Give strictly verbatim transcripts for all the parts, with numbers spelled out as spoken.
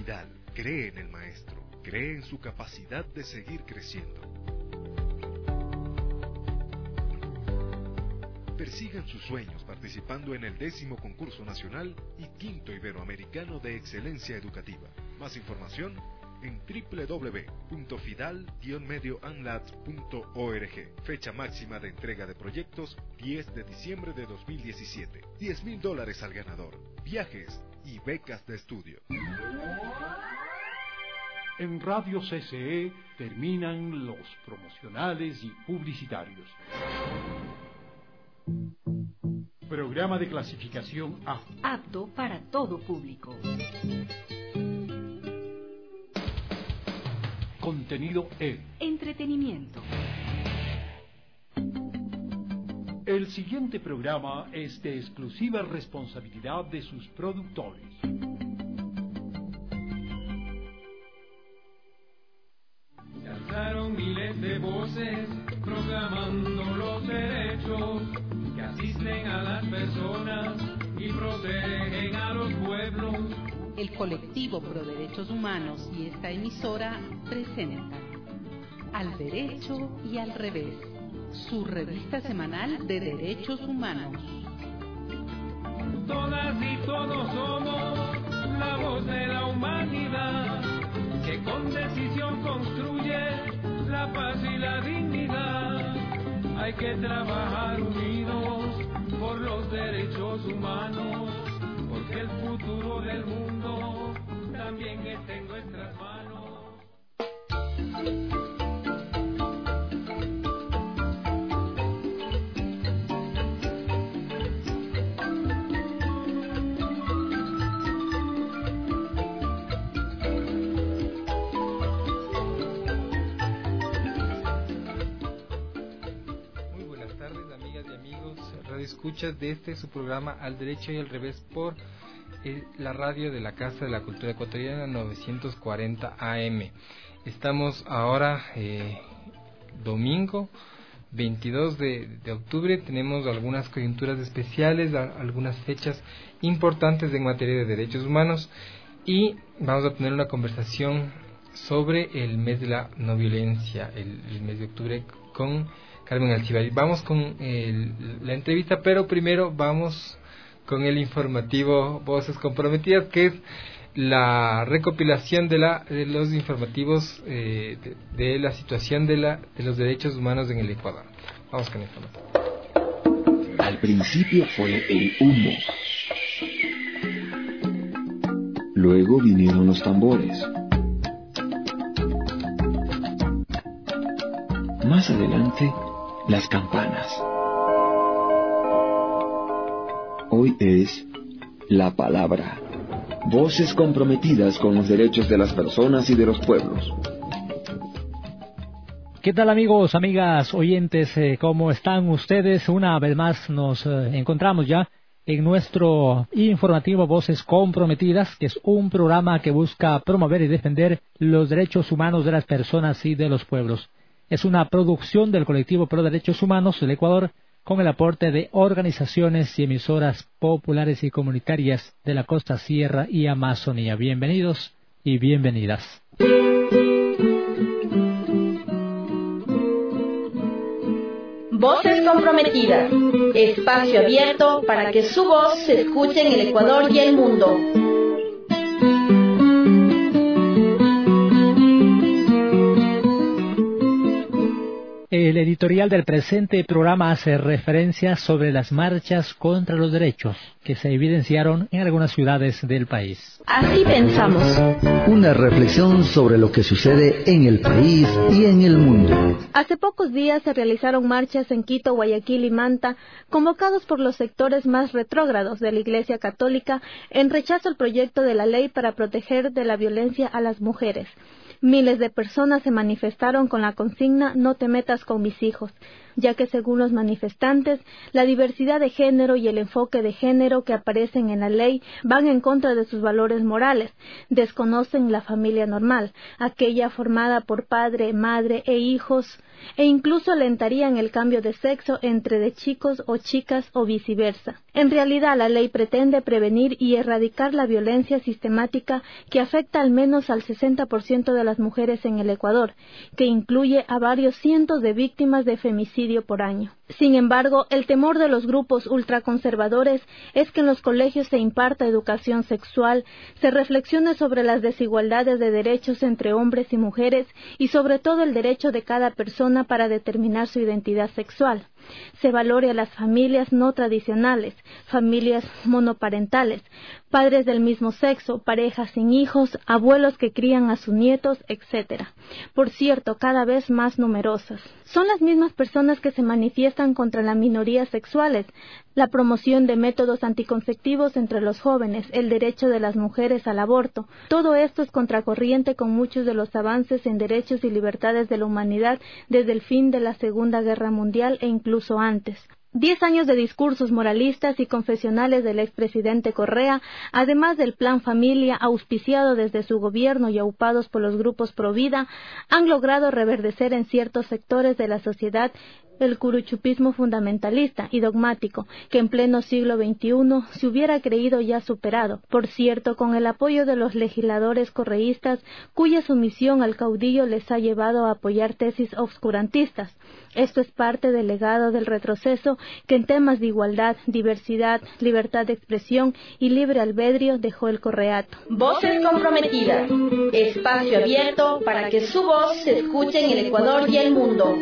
Fidal cree en el maestro, cree en su capacidad de seguir creciendo. Persigan sus sueños participando en el décimo concurso nacional y quinto iberoamericano de excelencia educativa. Más información en doble u doble u doble u punto fidal guion medio anlat punto org. Fecha máxima de entrega de proyectos diez de diciembre de dos mil diecisiete. diez mil dólares al ganador, viajes y becas de estudio. En Radio C C E terminan los promocionales y publicitarios. Programa de clasificación A. Apto para todo público. Contenido E. Entretenimiento. El siguiente programa es de exclusiva responsabilidad de sus productores. Se alzaron miles de voces proclamando los derechos que asisten a las personas y protegen a los pueblos. El colectivo Pro Derechos Humanos y esta emisora presentan Al Derecho y al Revés, su revista semanal de derechos humanos. Todas y todos somos la voz de la humanidad, que con decisión construye la paz y la dignidad. Hay que trabajar unidos por los derechos humanos, porque el futuro del mundo también está en nuestras manos. Escuchas de este su programa Al Derecho y al Revés por eh, la radio de la Casa de la Cultura Ecuatoriana novecientos cuarenta A M. Estamos ahora eh, domingo veintidós de, de octubre. Tenemos algunas coyunturas especiales, a, algunas fechas importantes en materia de derechos humanos y vamos a tener una conversación sobre el mes de la no violencia, el, el mes de octubre, con Carmen Alcibar. Vamos con el, la entrevista, pero primero vamos con el informativo Voces Comprometidas, que es la recopilación de, la, de los informativos eh, de, de la situación de, la, de los derechos humanos en el Ecuador. Vamos con el informativo. Al principio fue el humo. Luego vinieron los tambores. Más adelante, las campanas. Hoy es la palabra. Voces comprometidas con los derechos de las personas y de los pueblos. ¿Qué tal, amigos, amigas, oyentes? Eh, ¿Cómo están ustedes? Una vez más nos eh, encontramos ya en nuestro informativo Voces Comprometidas, que es un programa que busca promover y defender los derechos humanos de las personas y de los pueblos. Es una producción del colectivo Pro Derechos Humanos del Ecuador, con el aporte de organizaciones y emisoras populares y comunitarias de la costa, sierra y Amazonía. Bienvenidos y bienvenidas. Voces Comprometidas, espacio abierto para que su voz se escuche en el Ecuador y el mundo. El editorial del presente programa hace referencia sobre las marchas contra los derechos que se evidenciaron en algunas ciudades del país. Así pensamos. Una reflexión sobre lo que sucede en el país y en el mundo. Hace pocos días se realizaron marchas en Quito, Guayaquil y Manta, convocados por los sectores más retrógrados de la Iglesia Católica en rechazo al proyecto de la ley para proteger de la violencia a las mujeres. Miles de personas se manifestaron con la consigna "No te metas con mis hijos", ya que según los manifestantes, la diversidad de género y el enfoque de género que aparecen en la ley van en contra de sus valores morales, desconocen la familia normal, aquella formada por padre, madre e hijos, e incluso alentarían el cambio de sexo entre de chicos o chicas o viceversa. En realidad, la ley pretende prevenir y erradicar la violencia sistemática que afecta al menos al sesenta por ciento de las mujeres en el Ecuador, que incluye a varios cientos de víctimas de femicidio por año. Sin embargo, el temor de los grupos ultraconservadores es que en los colegios se imparta educación sexual, se reflexione sobre las desigualdades de derechos entre hombres y mujeres y sobre todo el derecho de cada persona para determinar su identidad sexual. Se valore a las familias no tradicionales, familias monoparentales, padres del mismo sexo, parejas sin hijos, abuelos que crían a sus nietos, etcétera. Por cierto, cada vez más numerosas. Son las mismas personas que se manifiestan contra las minorías sexuales, la promoción de métodos anticonceptivos entre los jóvenes, el derecho de las mujeres al aborto. Todo esto es contracorriente con muchos de los avances en derechos y libertades de la humanidad desde el fin de la Segunda Guerra Mundial e incluso antes. Diez años de discursos moralistas y confesionales del expresidente Correa, además del Plan Familia auspiciado desde su gobierno y aupados por los grupos Provida, han logrado reverdecer en ciertos sectores de la sociedad el curuchupismo fundamentalista y dogmático, que en pleno siglo veintiuno se hubiera creído ya superado, por cierto, con el apoyo de los legisladores correístas, cuya sumisión al caudillo les ha llevado a apoyar tesis obscurantistas. Esto es parte del legado del retroceso que en temas de igualdad, diversidad, libertad de expresión y libre albedrío dejó el correato. Voces comprometidas, espacio abierto para que su voz se escuche en el Ecuador y el mundo.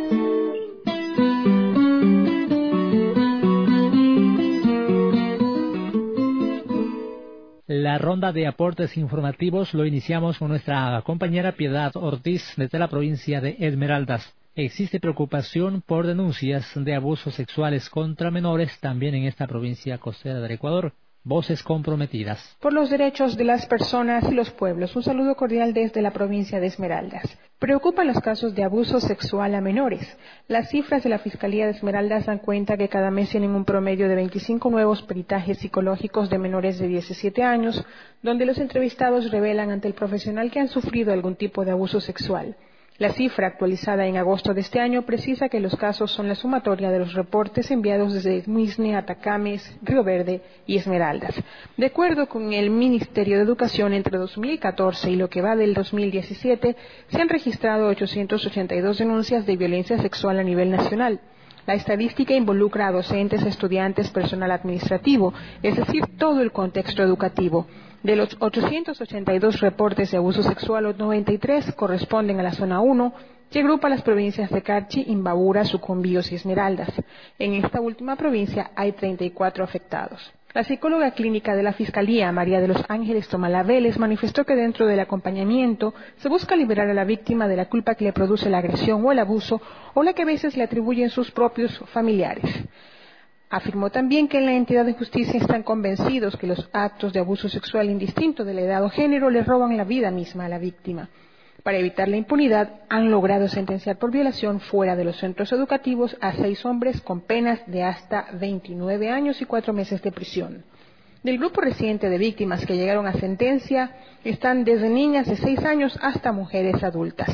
La ronda de aportes informativos lo iniciamos con nuestra compañera Piedad Ortiz desde la provincia de Esmeraldas. Existe preocupación por denuncias de abusos sexuales contra menores también en esta provincia costera del Ecuador. Voces comprometidas. Por los derechos de las personas y los pueblos. Un saludo cordial desde la provincia de Esmeraldas. Preocupan los casos de abuso sexual a menores. Las cifras de la Fiscalía de Esmeraldas dan cuenta que cada mes tienen un promedio de veinticinco nuevos peritajes psicológicos de menores de diecisiete años, donde los entrevistados revelan ante el profesional que han sufrido algún tipo de abuso sexual. La cifra actualizada en agosto de este año precisa que los casos son la sumatoria de los reportes enviados desde Muisne, Atacames, Río Verde y Esmeraldas. De acuerdo con el Ministerio de Educación, entre dos mil catorce y lo que va del dos mil diecisiete, se han registrado ochocientas ochenta y dos denuncias de violencia sexual a nivel nacional. La estadística involucra a docentes, estudiantes, personal administrativo, es decir, todo el contexto educativo. De los ochocientos ochenta y dos reportes de abuso sexual, noventa y tres corresponden a la zona uno, que agrupa las provincias de Carchi, Imbabura, Sucumbíos y Esmeraldas. En esta última provincia hay treinta y cuatro afectados. La psicóloga clínica de la Fiscalía, María de los Ángeles Tomala Vélez, manifestó que dentro del acompañamiento se busca liberar a la víctima de la culpa que le produce la agresión o el abuso, o la que a veces le atribuyen sus propios familiares. Afirmó también que en la entidad de justicia están convencidos que los actos de abuso sexual indistinto de la edad o género le roban la vida misma a la víctima. Para evitar la impunidad, han logrado sentenciar por violación fuera de los centros educativos a seis hombres con penas de hasta veintinueve años y cuatro meses de prisión. Del grupo reciente de víctimas que llegaron a sentencia están desde niñas de seis años hasta mujeres adultas.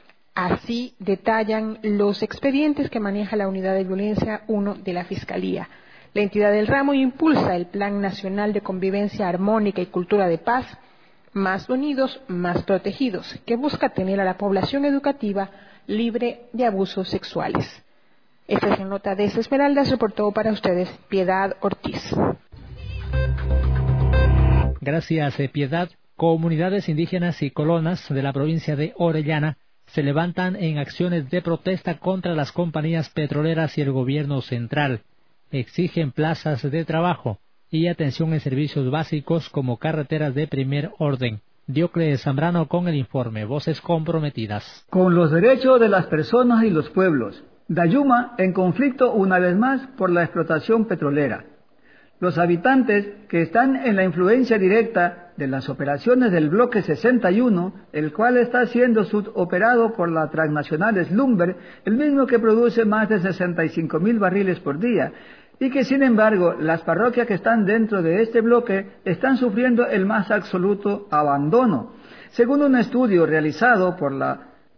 Así detallan los expedientes que maneja la Unidad de Violencia uno de la Fiscalía. La entidad del ramo impulsa el Plan Nacional de Convivencia Armónica y Cultura de Paz, Más Unidos, Más Protegidos, que busca tener a la población educativa libre de abusos sexuales. Esta es la nota de Esmeraldas, reportó para ustedes Piedad Ortiz. Gracias, Piedad. Comunidades indígenas y colonas de la provincia de Orellana se levantan en acciones de protesta contra las compañías petroleras y el gobierno central. Exigen plazas de trabajo y atención en servicios básicos como carreteras de primer orden. Diocles Zambrano con el informe Voces Comprometidas. Con los derechos de las personas y los pueblos. Dayuma en conflicto una vez más por la explotación petrolera. Los habitantes que están en la influencia directa de las operaciones del bloque sesenta y uno, el cual está siendo suboperado por la transnacional Slumber, el mismo que produce más de sesenta y cinco mil barriles por día, y que sin embargo las parroquias que están dentro de este bloque están sufriendo el más absoluto abandono. Según un estudio realizado por la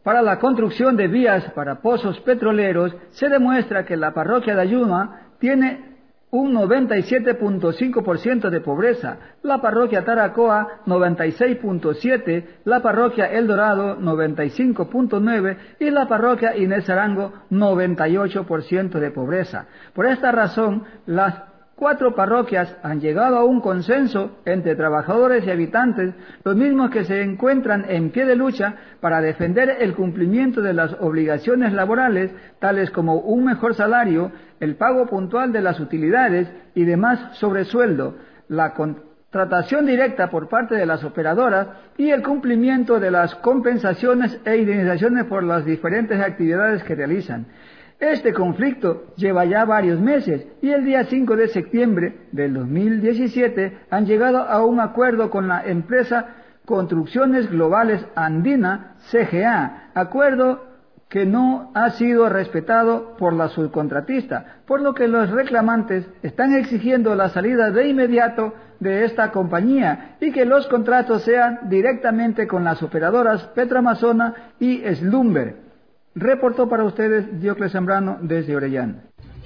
para la construcción de vías para pozos petroleros, se demuestra que la parroquia de Ayuma tiene un noventa y siete punto cinco por ciento de pobreza, la parroquia Taracoa noventa y seis punto siete por ciento, la parroquia El Dorado noventa y cinco punto nueve por ciento y la parroquia Inés Arango noventa y ocho por ciento de pobreza. Por esta razón, las cuatro parroquias han llegado a un consenso entre trabajadores y habitantes, los mismos que se encuentran en pie de lucha para defender el cumplimiento de las obligaciones laborales, tales como un mejor salario, el pago puntual de las utilidades y demás sobresueldo, la contratación directa por parte de las operadoras y el cumplimiento de las compensaciones e indemnizaciones por las diferentes actividades que realizan. Este conflicto lleva ya varios meses y el día cinco de septiembre del dos mil diecisiete han llegado a un acuerdo con la empresa Construcciones Globales Andina, C G A, acuerdo que no ha sido respetado por la subcontratista, por lo que los reclamantes están exigiendo la salida de inmediato de esta compañía y que los contratos sean directamente con las operadoras Petroamazona y Slumber. Reportó para ustedes Diocles Zambrano desde Orellana.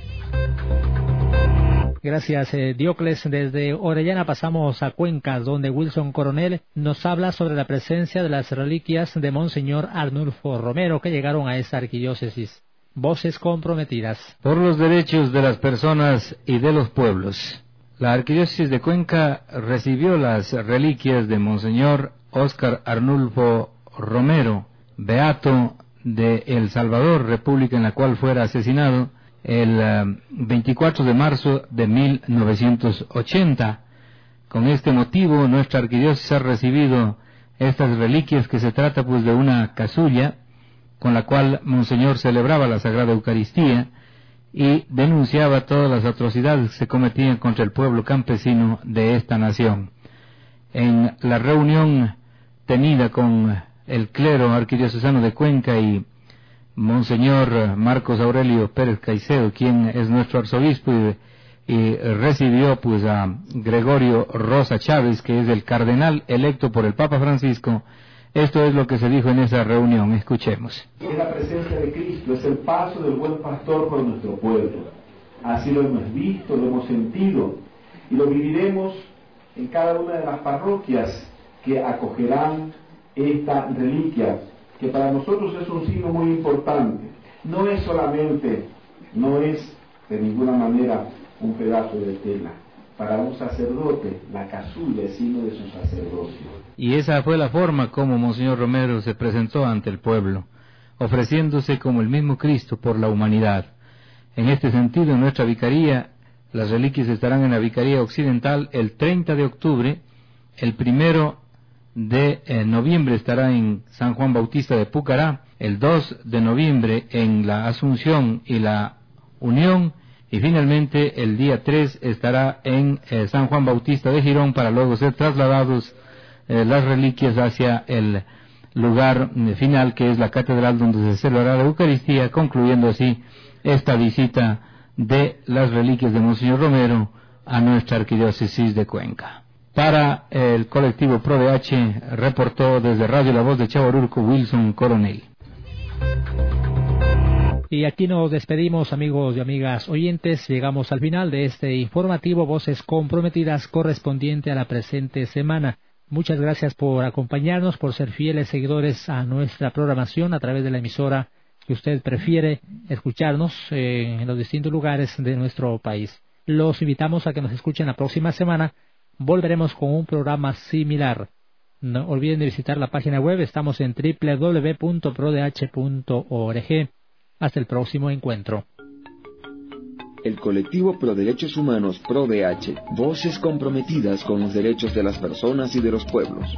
Gracias, eh, Diocles. Desde Orellana pasamos a Cuenca, donde Wilson Coronel nos habla sobre la presencia de las reliquias de Monseñor Arnulfo Romero que llegaron a esta arquidiócesis. Voces comprometidas. Por los derechos de las personas y de los pueblos. La arquidiócesis de Cuenca recibió las reliquias de Monseñor Óscar Arnulfo Romero, beato de El Salvador, república en la cual fuera asesinado el uh, veinticuatro de marzo de mil novecientos ochenta. Con este motivo, nuestra arquidiócesis ha recibido estas reliquias, que se trata pues de una casulla con la cual Monseñor celebraba la Sagrada Eucaristía y denunciaba todas las atrocidades que se cometían contra el pueblo campesino de esta nación. En la reunión tenida con el clero arquidiocesano de Cuenca y Monseñor Marcos Aurelio Pérez Caicedo, quien es nuestro arzobispo, y, y recibió pues a Gregorio Rosa Chávez, que es el cardenal electo por el Papa Francisco. Esto es lo que se dijo en esa reunión. Escuchemos. Es la presencia de Cristo, es el paso del buen pastor por nuestro pueblo. Así lo hemos visto, lo hemos sentido y lo viviremos en cada una de las parroquias que acogerán esta reliquia, que para nosotros es un signo muy importante. No es solamente, no es de ninguna manera un pedazo de tela. Para un sacerdote, la casulla es signo de su sacerdocio. Y esa fue la forma como Monseñor Romero se presentó ante el pueblo, ofreciéndose como el mismo Cristo por la humanidad. En este sentido, en nuestra vicaría, las reliquias estarán en la Vicaría Occidental el treinta de octubre, el primero de eh, noviembre estará en San Juan Bautista de Pucará, el dos de noviembre en la Asunción y la Unión, y finalmente el día tres estará en eh, San Juan Bautista de Girón, para luego ser trasladados eh, las reliquias hacia el lugar eh, final, que es la catedral donde se celebrará la Eucaristía, concluyendo así esta visita de las reliquias de Monseñor Romero a nuestra arquidiócesis de Cuenca. Para el colectivo Pro D H, reportó desde Radio La Voz de Chaborurco Wilson Coronel. Y aquí nos despedimos, amigos y amigas oyentes. Llegamos al final de este informativo Voces Comprometidas correspondiente a la presente semana. Muchas gracias por acompañarnos, por ser fieles seguidores a nuestra programación a través de la emisora que usted prefiere escucharnos eh, en los distintos lugares de nuestro país. Los invitamos a que nos escuchen la próxima semana. Volveremos con un programa similar. No olviden de visitar la página web. Estamos en doble u doble u doble u punto pro d h punto org. Hasta el próximo encuentro. El colectivo Pro Derechos Humanos Pro D H, voces comprometidas con los derechos de las personas y de los pueblos.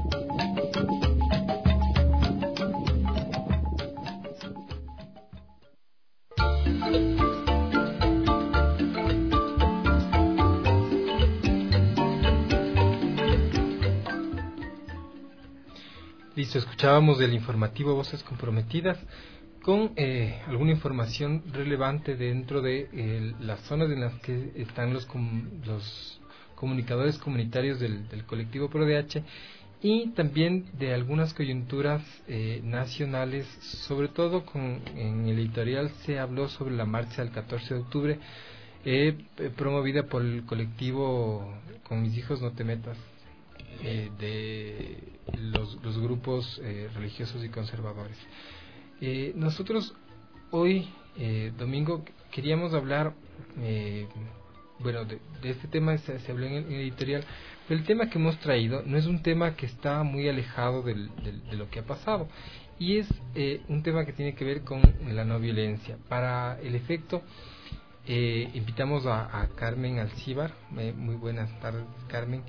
Listo, escuchábamos del informativo Voces Comprometidas con eh, alguna información relevante dentro de eh, las zonas en las que están los, com los comunicadores comunitarios del, del colectivo Pro D H, y también de algunas coyunturas eh, nacionales, sobre todo con, en el editorial se habló sobre la marcha del catorce de octubre, eh, promovida por el colectivo Con mis hijos no te metas, eh, de los, los grupos eh, religiosos y conservadores. Eh, nosotros hoy, eh, domingo, queríamos hablar, eh, bueno, de, de este tema se, se habló en el, en el editorial, pero el tema que hemos traído no es un tema que está muy alejado del, del, de lo que ha pasado, y es eh, un tema que tiene que ver con la no violencia. Para el efecto, eh, invitamos a, a Carmen Alcíbar. Eh, muy buenas tardes, Carmen.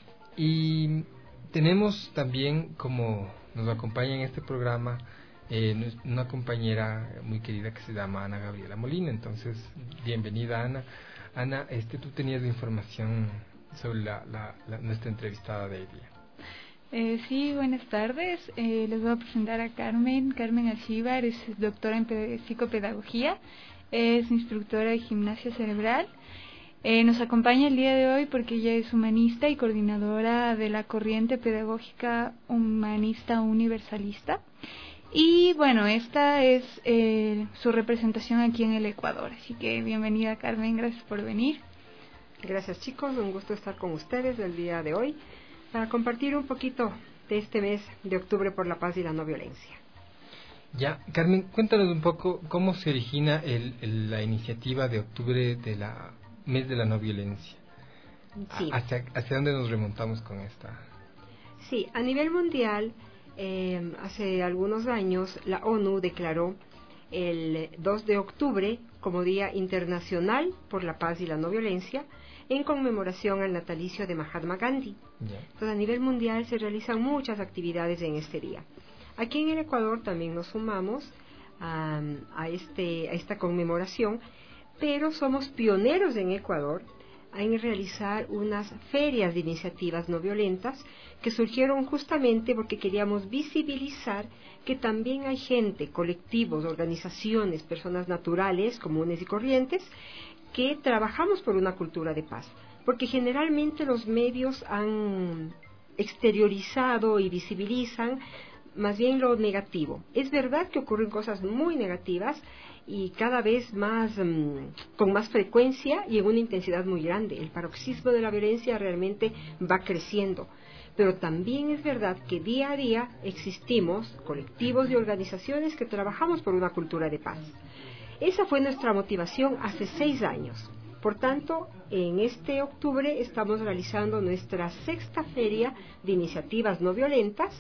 Y tenemos también, como nos acompaña en este programa, eh, una compañera muy querida que se llama Ana Gabriela Molina. Entonces, bienvenida, Ana. Ana, este, tú tenías la información sobre la, la, la, nuestra entrevistada de hoy día. Eh, sí, buenas tardes. Eh, les voy a presentar a Carmen. Carmen Alcíbar es doctora en psicopedagogía, es instructora de gimnasia cerebral. Eh, nos acompaña el día de hoy porque ella es humanista y coordinadora de la corriente pedagógica humanista universalista. Y bueno, esta es eh, su representación aquí en el Ecuador. Así que bienvenida, Carmen, gracias por venir. Gracias, chicos, un gusto estar con ustedes el día de hoy para compartir un poquito de este mes de octubre por la paz y la no violencia. Ya, Carmen, cuéntanos un poco cómo se origina el, el, la iniciativa de octubre de la mes de la no violencia. Sí. ¿Hacia, hacia dónde nos remontamos con esta? Sí, a nivel mundial, eh, hace algunos años la ONU declaró el dos de octubre como Día Internacional por la Paz y la No Violencia, en conmemoración al natalicio de Mahatma Gandhi. Yeah. Entonces, a nivel mundial se realizan muchas actividades en este día. Aquí en el Ecuador también nos sumamos a, a, este, a esta conmemoración, pero somos pioneros en Ecuador en realizar unas ferias de iniciativas no violentas que surgieron justamente porque queríamos visibilizar que también hay gente, colectivos, organizaciones, personas naturales, comunes y corrientes, que trabajamos por una cultura de paz, porque generalmente los medios han exteriorizado y visibilizan más bien lo negativo. Es verdad que ocurren cosas muy negativas y cada vez más um, con más frecuencia y en una intensidad muy grande. El paroxismo de la violencia realmente va creciendo, pero también es verdad que día a día existimos colectivos y organizaciones que trabajamos por una cultura de paz. Esa fue nuestra motivación hace seis años. Por tanto, en este octubre estamos realizando nuestra sexta feria de iniciativas no violentas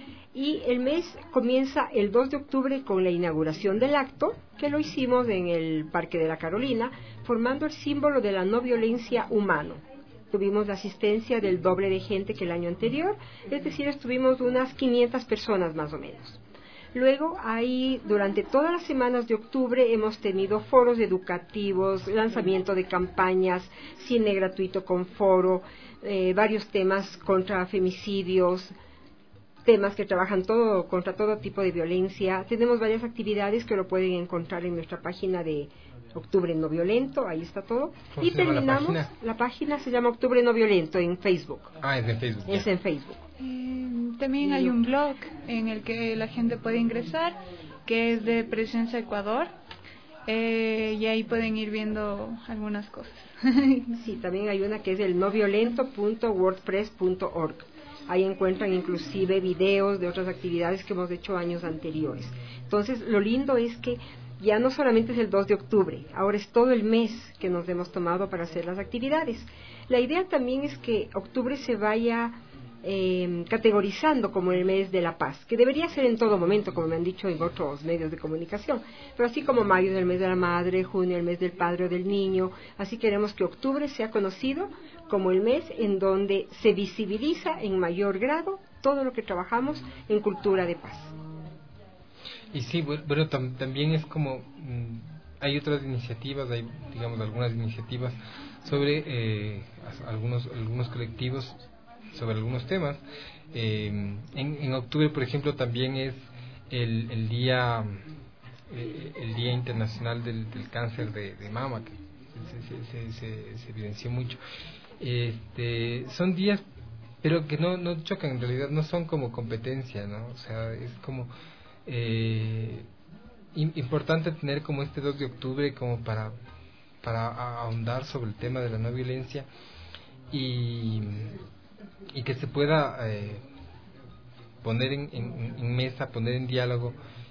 y el mes comienza el dos de octubre con la inauguración del acto, que lo hicimos en el Parque de la Carolina, formando el símbolo de la no violencia humano. Tuvimos la asistencia del doble de gente que el año anterior, es decir, estuvimos unas quinientas personas más o menos. Luego, ahí, durante todas las semanas de octubre, hemos tenido foros educativos, lanzamiento de campañas, cine gratuito con foro, eh, varios temas contra femicidios, temas que trabajan todo contra todo tipo de violencia. Tenemos varias actividades que lo pueden encontrar en nuestra página de Octubre No Violento, ahí está todo. Y terminamos, la página? la página se llama Octubre No Violento en Facebook. Ah, es en Facebook. Es ya. en Facebook. Eh, también hay un blog en el que la gente puede ingresar, que es de Presencia Ecuador, eh, y ahí pueden ir viendo algunas cosas. Sí, también hay una que es el no violento punto wordpress punto org. Ahí encuentran inclusive videos de otras actividades que hemos hecho años anteriores. Entonces, lo lindo es que ya no solamente es el dos de octubre, ahora es todo el mes que nos hemos tomado para hacer las actividades. La idea también es que octubre se vaya eh, categorizando como el mes de la paz, que debería ser en todo momento, como me han dicho en otros medios de comunicación, pero así como mayo es el mes de la madre, junio el mes del padre o del niño, así queremos que octubre sea conocido como el mes en donde se visibiliza en mayor grado todo lo que trabajamos en cultura de paz. Y sí, bueno, tam, también es como, mmm, hay otras iniciativas, hay, digamos, algunas iniciativas sobre eh, algunos algunos colectivos, sobre algunos temas. Eh, en, en octubre, por ejemplo, también es el, el día eh, el día internacional del, del cáncer de, de mama, que se, se, se, se, se evidenció mucho. Este, son días pero que no, no chocan, en realidad no son como competencia, ¿no? O sea, es como eh, importante tener como este dos de octubre como para, para ahondar sobre el tema de la no violencia y, y que se pueda eh, poner en, en, en mesa, poner en diálogo,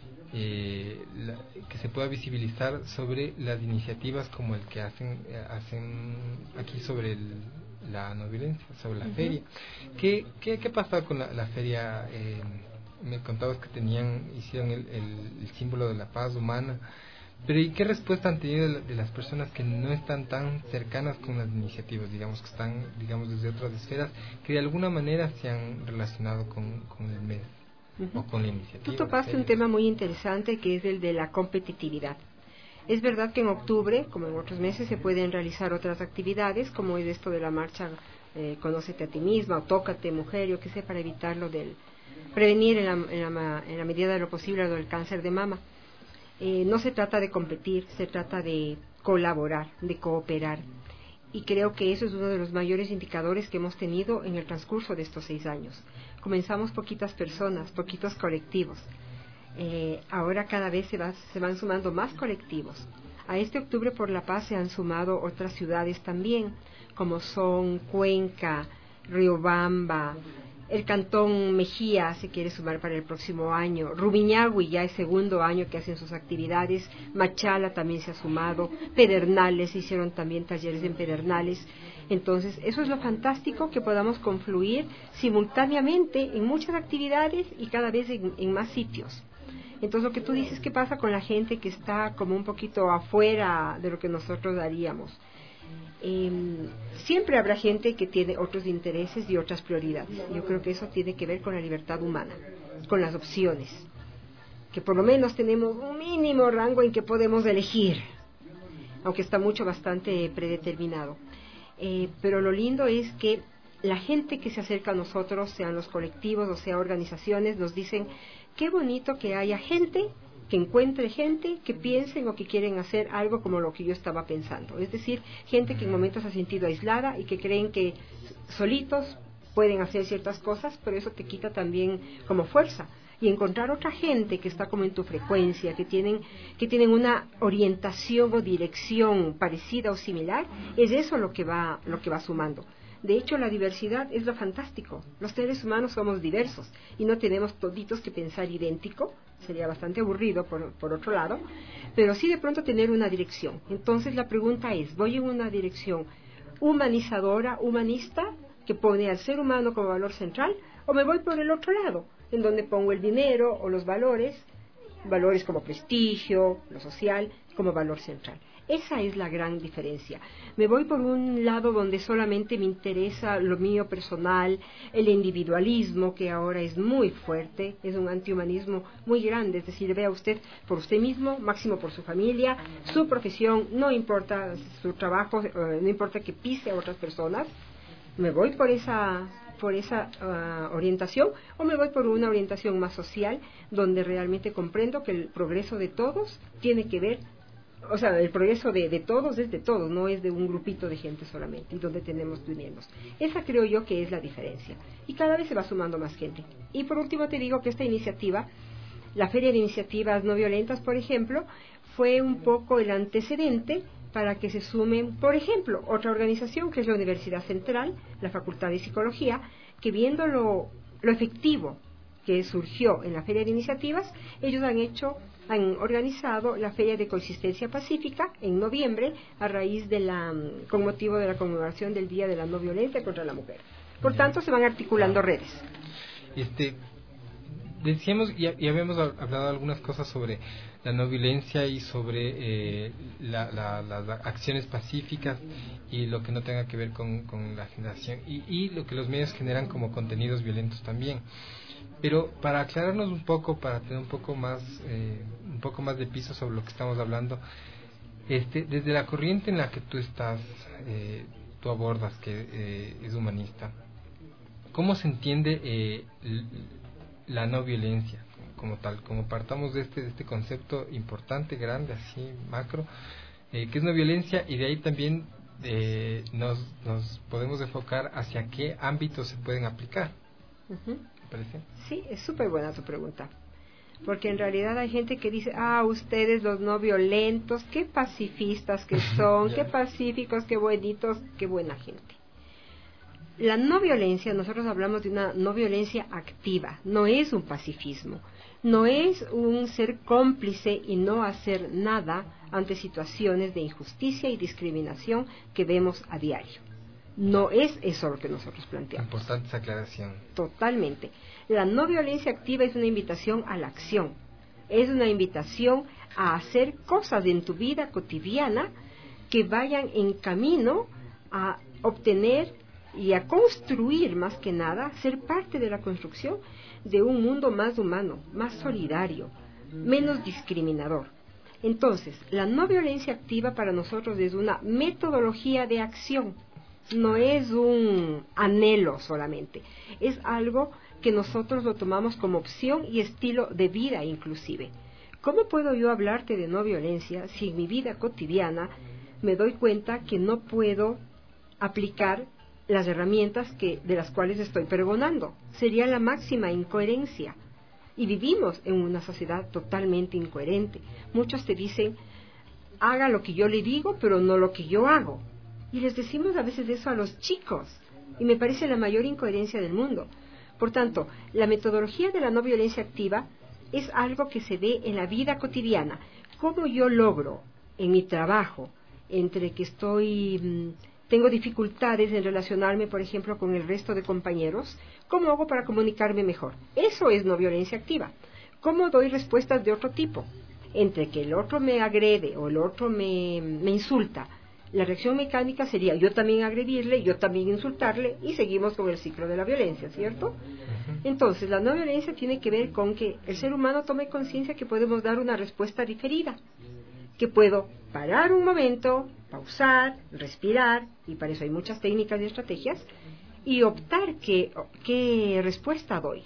eh, la, que se pueda visibilizar sobre las iniciativas como el que hacen, hacen aquí sobre el, la no violencia, sobre la uh-huh. feria. ¿Qué, qué, qué pasa con la, la feria? Eh, me contabas que tenían, hicieron el, el, el símbolo de la paz humana, pero ¿y qué respuesta han tenido de, de las personas que no están tan cercanas con las iniciativas, digamos que están, digamos, desde otras esferas, que de alguna manera se han relacionado con, con el mes uh-huh. o con la iniciativa? Tú topaste un tema muy interesante que es el de la competitividad. Es verdad que en octubre, como en otros meses, se pueden realizar otras actividades, como es esto de la marcha eh, Conócete a ti misma, o Tócate Mujer, yo qué sé, para evitarlo del prevenir en la, en la, en la medida de lo posible lo del cáncer de mama. Eh, no se trata de competir, se trata de colaborar, de cooperar. Y creo que eso es uno de los mayores indicadores que hemos tenido en el transcurso de estos seis años. Comenzamos poquitas personas, poquitos colectivos. Eh, ahora cada vez se, va, se van sumando más colectivos. A este Octubre por la Paz se han sumado otras ciudades también, como son Cuenca, Riobamba, el Cantón Mejía se quiere sumar para el próximo año, Rumiñahui ya es segundo año que hacen sus actividades, Machala también se ha sumado, Pedernales hicieron también talleres en Pedernales. Entonces eso es lo fantástico, que podamos confluir simultáneamente en muchas actividades y cada vez en, en más sitios. Entonces lo que tú dices, ¿qué pasa con la gente que está como un poquito afuera de lo que nosotros haríamos? Eh, siempre habrá gente que tiene otros intereses y otras prioridades. Yo creo que eso tiene que ver con la libertad humana, con las opciones, que por lo menos tenemos un mínimo rango en que podemos elegir, aunque está mucho bastante predeterminado. Eh, pero lo lindo es que la gente que se acerca a nosotros, sean los colectivos o sea organizaciones, nos dicen qué bonito que haya gente, que encuentre gente que piensen o que quieren hacer algo como lo que yo estaba pensando. Es decir, gente que en momentos se ha sentido aislada y que creen que solitos pueden hacer ciertas cosas, pero eso te quita también como fuerza. Y encontrar otra gente que está como en tu frecuencia, que tienen, que tienen una orientación o dirección parecida o similar, es eso lo que va, lo que va sumando. De hecho, la diversidad es lo fantástico. Los seres humanos somos diversos y no tenemos toditos que pensar idéntico. Sería bastante aburrido, por, por otro lado, pero sí de pronto tener una dirección. Entonces la pregunta es, ¿voy en una dirección humanizadora, humanista, que pone al ser humano como valor central, o me voy por el otro lado, en donde pongo el dinero o los valores, valores como prestigio, lo social, como valor central? Esa es la gran diferencia. Me voy por un lado donde solamente me interesa lo mío personal, el individualismo, que ahora es muy fuerte, es un antihumanismo muy grande, es decir, vea usted por usted mismo, máximo por su familia, su profesión, no importa su trabajo, no importa que pise a otras personas. Me voy por esa por esa uh, orientación, o me voy por una orientación más social, donde realmente comprendo que el progreso de todos tiene que ver, o sea, el progreso de, de todos es de todos, no es de un grupito de gente solamente, y donde tenemos que unirnos. Esa creo yo que es la diferencia, y cada vez se va sumando más gente. Y por último te digo que esta iniciativa, la Feria de Iniciativas No Violentas, por ejemplo, fue un poco el antecedente para que se sumen, por ejemplo, otra organización que es la Universidad Central, la Facultad de Psicología, que viendo lo, lo efectivo que surgió en la Feria de Iniciativas, ellos han hecho, han organizado la Feria de Coexistencia Pacífica en noviembre, a raíz de la, con motivo de la conmemoración del Día de la No Violencia contra la Mujer. Por tanto, se van articulando redes. Este, decíamos, y, y habíamos hablado algunas cosas sobre la no violencia y sobre eh, la, la, las acciones pacíficas y lo que no tenga que ver con, con la generación y, y lo que los medios generan como contenidos violentos también. Pero para aclararnos un poco, para tener un poco más eh, un poco más de piso sobre lo que estamos hablando, este, desde la corriente en la que tú estás, eh, tú abordas, que eh, es humanista, ¿cómo se entiende eh, la no violencia como tal? Como partamos de este, de este concepto importante, grande, así, macro, eh, que es no violencia, y de ahí también eh, nos, nos podemos enfocar hacia qué ámbitos se pueden aplicar. Uh-huh. ¿Te parece? Sí, es súper buena tu pregunta. Porque en realidad hay gente que dice, ah, ustedes los no violentos, qué pacifistas que son, qué pacíficos, qué buenitos, qué buena gente. La no violencia, nosotros hablamos de una no violencia activa, no es un pacifismo, no es un ser cómplice y no hacer nada ante situaciones de injusticia y discriminación que vemos a diario. No es eso lo que nosotros planteamos. Importante esa aclaración. Totalmente. La no violencia activa es una invitación a la acción, es una invitación a hacer cosas en tu vida cotidiana que vayan en camino a obtener y a construir, más que nada, ser parte de la construcción de un mundo más humano, más solidario, menos discriminador. Entonces, la no violencia activa para nosotros es una metodología de acción, no es un anhelo solamente, es algo que nosotros lo tomamos como opción y estilo de vida inclusive. ¿Cómo puedo yo hablarte de no violencia si en mi vida cotidiana me doy cuenta que no puedo aplicar las herramientas que, de las cuales estoy pregonando? Sería la máxima incoherencia. Y vivimos en una sociedad totalmente incoherente. Muchos te dicen, haga lo que yo le digo, pero no lo que yo hago. Y les decimos a veces eso a los chicos. Y me parece la mayor incoherencia del mundo. Por tanto, la metodología de la no violencia activa es algo que se ve en la vida cotidiana. ¿Cómo yo logro en mi trabajo, entre que estoy... Mmm, tengo dificultades en relacionarme, por ejemplo, con el resto de compañeros, ¿cómo hago para comunicarme mejor? Eso es no violencia activa. ¿Cómo doy respuestas de otro tipo? Entre que el otro me agrede o el otro me, me insulta, la reacción mecánica sería yo también agredirle, yo también insultarle, y seguimos con el ciclo de la violencia, ¿cierto? Entonces, la no violencia tiene que ver con que el ser humano tome conciencia que podemos dar una respuesta diferida, que puedo parar un momento, pausar, respirar, y para eso hay muchas técnicas y estrategias, y optar qué, qué respuesta doy.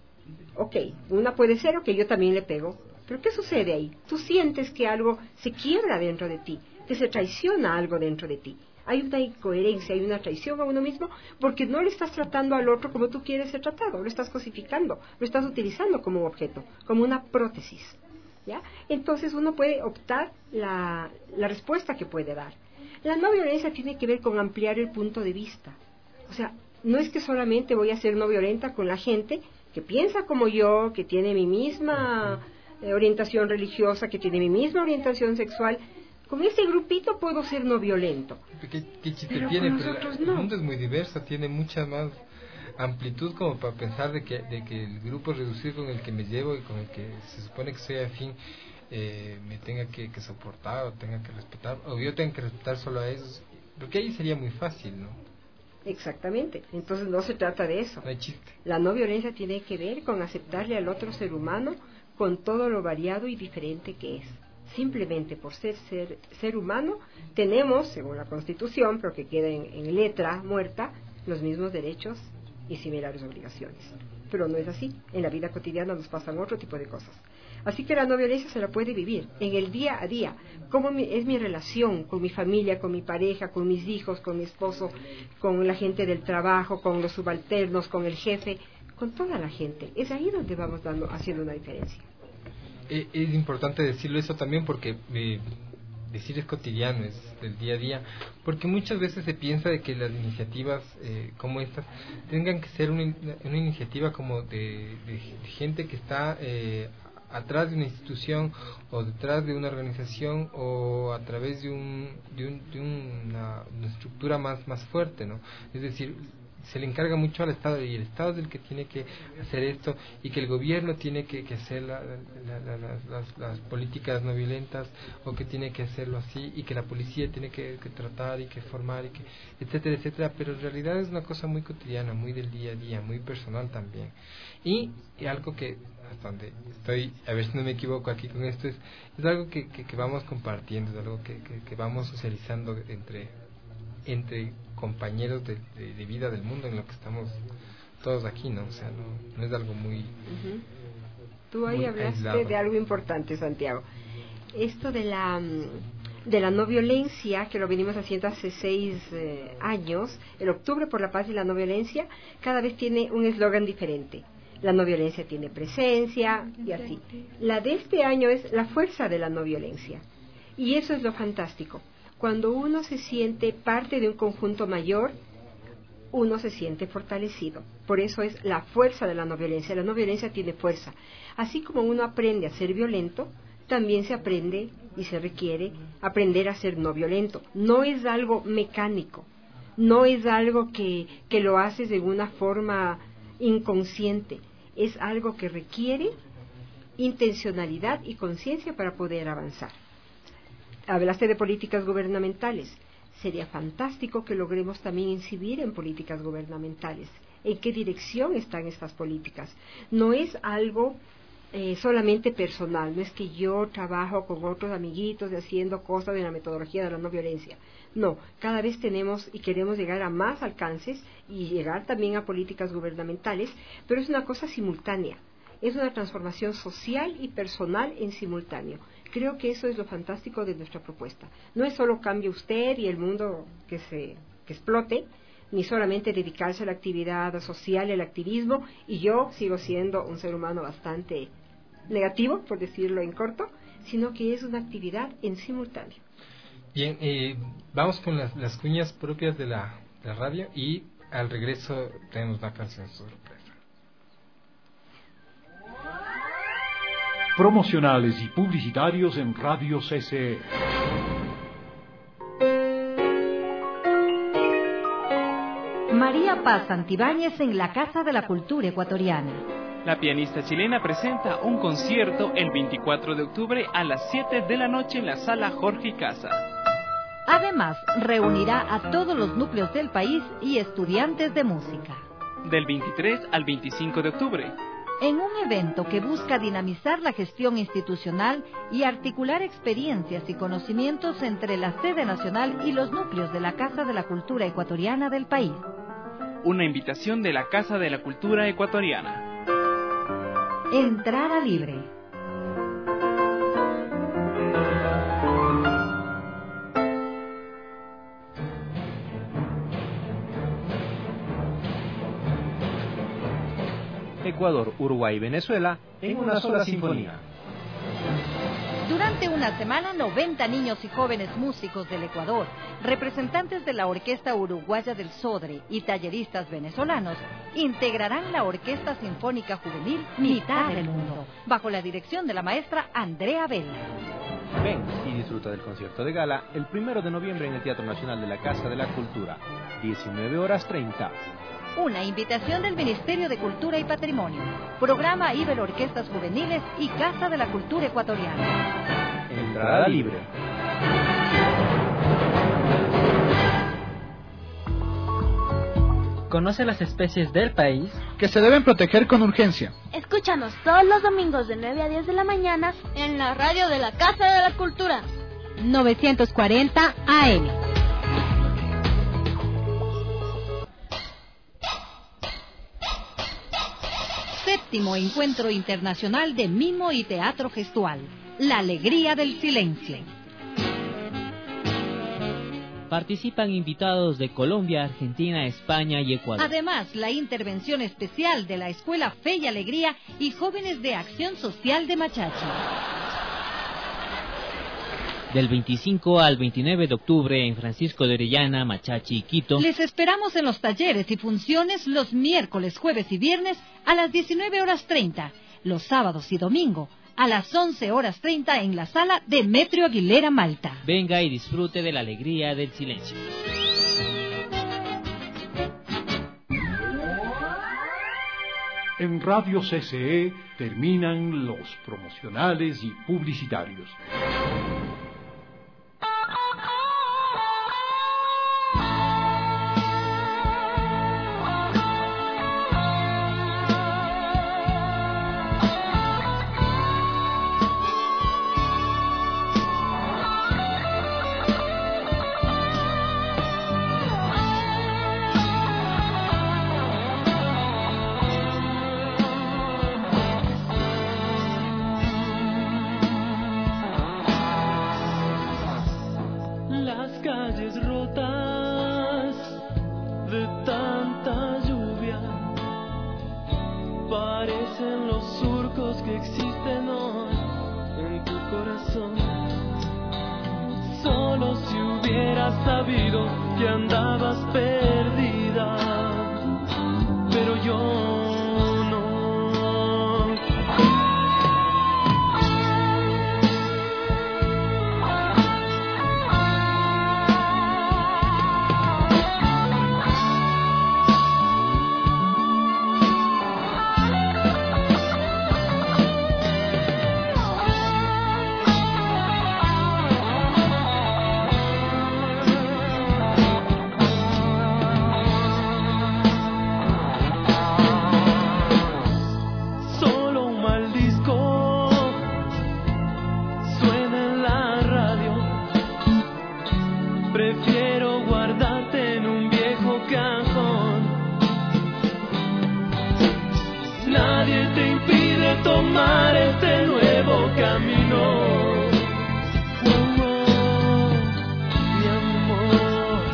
Ok, una puede ser, ok, yo también le pego, pero ¿qué sucede ahí? Tú sientes que algo se quiebra dentro de ti, que se traiciona algo dentro de ti. Hay una incoherencia, hay una traición a uno mismo, porque no le estás tratando al otro como tú quieres ser tratado, lo estás cosificando, lo estás utilizando como objeto, como una prótesis. ¿Ya? Entonces uno puede optar la, la respuesta que puede dar. La no violencia tiene que ver con ampliar el punto de vista. O sea, no es que solamente voy a ser no violenta con la gente que piensa como yo, que tiene mi misma eh, orientación religiosa, que tiene mi misma orientación sexual. Con ese grupito puedo ser no violento. ¿Qué, qué chiste pero tiene? Con pero nosotros el no. mundo es muy diverso, tiene mucha más amplitud como para pensar de que, de que el grupo reducido con el que me llevo y con el que se supone que soy afín eh, me tenga que, que soportar o tenga que respetar, o yo tenga que respetar solo a esos, porque ahí sería muy fácil, ¿no? Exactamente, entonces no se trata de eso. No hay chiste. La no violencia tiene que ver con aceptarle al otro ser humano con todo lo variado y diferente que es. Simplemente por ser ser, ser humano tenemos, según la Constitución, pero que queda en, en letra muerta, los mismos derechos y similares obligaciones. Pero no es así. En la vida cotidiana nos pasan otro tipo de cosas. Así que la no violencia se la puede vivir en el día a día. ¿Cómo mi, es mi relación con mi familia, con mi pareja, con mis hijos, con mi esposo, con la gente del trabajo, con los subalternos, con el jefe, con toda la gente? Es ahí donde vamos dando, haciendo una diferencia. Es, es importante decirlo eso también porque... Eh, decir es cotidiano, es del día a día, porque muchas veces se piensa de que las iniciativas eh, como estas tengan que ser una, una iniciativa como de, de gente que está eh, atrás de una institución o detrás de una organización o a través de, un, de, un, de una, una estructura más, más fuerte, ¿no? Es decir, se le encarga mucho al Estado y el Estado es el que tiene que hacer esto y que el gobierno tiene que, que hacer la, la, la, la, las, las políticas no violentas o que tiene que hacerlo así y que la policía tiene que, que tratar y que formar y que etcétera, etcétera, pero en realidad es una cosa muy cotidiana, muy del día a día, muy personal también. Y, y algo que hasta donde estoy, a ver si no me equivoco aquí con esto, es, es algo que, que, que vamos compartiendo, es algo que, que, que vamos socializando entre entre compañeros de, de, de vida del mundo en lo que estamos todos aquí, ¿no? O sea, no, no es algo muy... Uh-huh. Tú ahí muy hablaste aislado. de algo importante, Santiago. Esto de la, de la no violencia, que lo venimos haciendo hace seis eh, años, el Octubre por la Paz y la No Violencia, cada vez tiene un eslogan diferente. La no violencia tiene presencia y así. La de este año es la fuerza de la no violencia. Y eso es lo fantástico. Cuando uno se siente parte de un conjunto mayor, uno se siente fortalecido. Por eso es la fuerza de la no violencia. La no violencia tiene fuerza. Así como uno aprende a ser violento, también se aprende y se requiere aprender a ser no violento. No es algo mecánico, no es algo que, que lo haces de una forma inconsciente, es algo que requiere intencionalidad y conciencia para poder avanzar. Hablaste de políticas gubernamentales. Sería fantástico que logremos también incidir en políticas gubernamentales. ¿En qué dirección están estas políticas? No es algo eh, solamente personal, no es que yo trabajo con otros amiguitos de haciendo cosas de la metodología de la no violencia. No, cada vez tenemos y queremos llegar a más alcances y llegar también a políticas gubernamentales, pero es una cosa simultánea. Es una transformación social y personal en simultáneo. Creo que eso es lo fantástico de nuestra propuesta. No es solo cambie usted y el mundo que se que explote, ni solamente dedicarse a la actividad social, el activismo, y yo sigo siendo un ser humano bastante negativo, por decirlo en corto, sino que es una actividad en simultáneo. Bien, eh, vamos con las, las cuñas propias de la, de la radio y al regreso tenemos una canción sorpresa. Promocionales y publicitarios en Radio C C E. María Paz Santibáñez en la Casa de la Cultura Ecuatoriana. La pianista chilena presenta un concierto el veinticuatro de octubre a las siete de la noche en la Sala Jorge Casa. Además, reunirá a todos los núcleos del país y estudiantes de música. Del veintitrés al veinticinco de octubre. En un evento que busca dinamizar la gestión institucional y articular experiencias y conocimientos entre la sede nacional y los núcleos de la Casa de la Cultura Ecuatoriana del país. Una invitación de la Casa de la Cultura Ecuatoriana. Entrada libre. Ecuador, Uruguay y Venezuela en una sola sinfonía. Durante una semana, noventa niños y jóvenes músicos del Ecuador, representantes de la Orquesta Uruguaya del Sodre y talleristas venezolanos, integrarán la Orquesta Sinfónica Juvenil Mitad del Mundo, bajo la dirección de la maestra Andrea Vela. Ven y disfruta del concierto de gala el primero de noviembre en el Teatro Nacional de la Casa de la Cultura, diecinueve horas treinta. Una invitación del Ministerio de Cultura y Patrimonio, Programa Iber Orquestas Juveniles y Casa de la Cultura Ecuatoriana. Entrada libre. Conoce las especies del país que se deben proteger con urgencia. Escúchanos todos los domingos de nueve a diez de la mañana en la radio de la Casa de la Cultura. novecientos cuarenta A M. Séptimo Encuentro Internacional de Mimo y Teatro Gestual. La alegría del silencio. Participan invitados de Colombia, Argentina, España y Ecuador. Además, la intervención especial de la Escuela Fe y Alegría y Jóvenes de Acción Social de Machachi. Del veinticinco al veintinueve de octubre en Francisco de Orellana, Machachi y Quito. Les esperamos en los talleres y funciones los miércoles, jueves y viernes a las diecinueve horas treinta, los sábados y domingo a las once horas treinta en la sala Demetrio Aguilera Malta. Venga y disfrute de la alegría del silencio. En Radio C C E terminan los promocionales y publicitarios. parecen los surcos que existen hoy en tu corazón. Solo si hubieras sabido que andabas perdida, pero yo tomar este nuevo camino. Oh, oh, mi amor.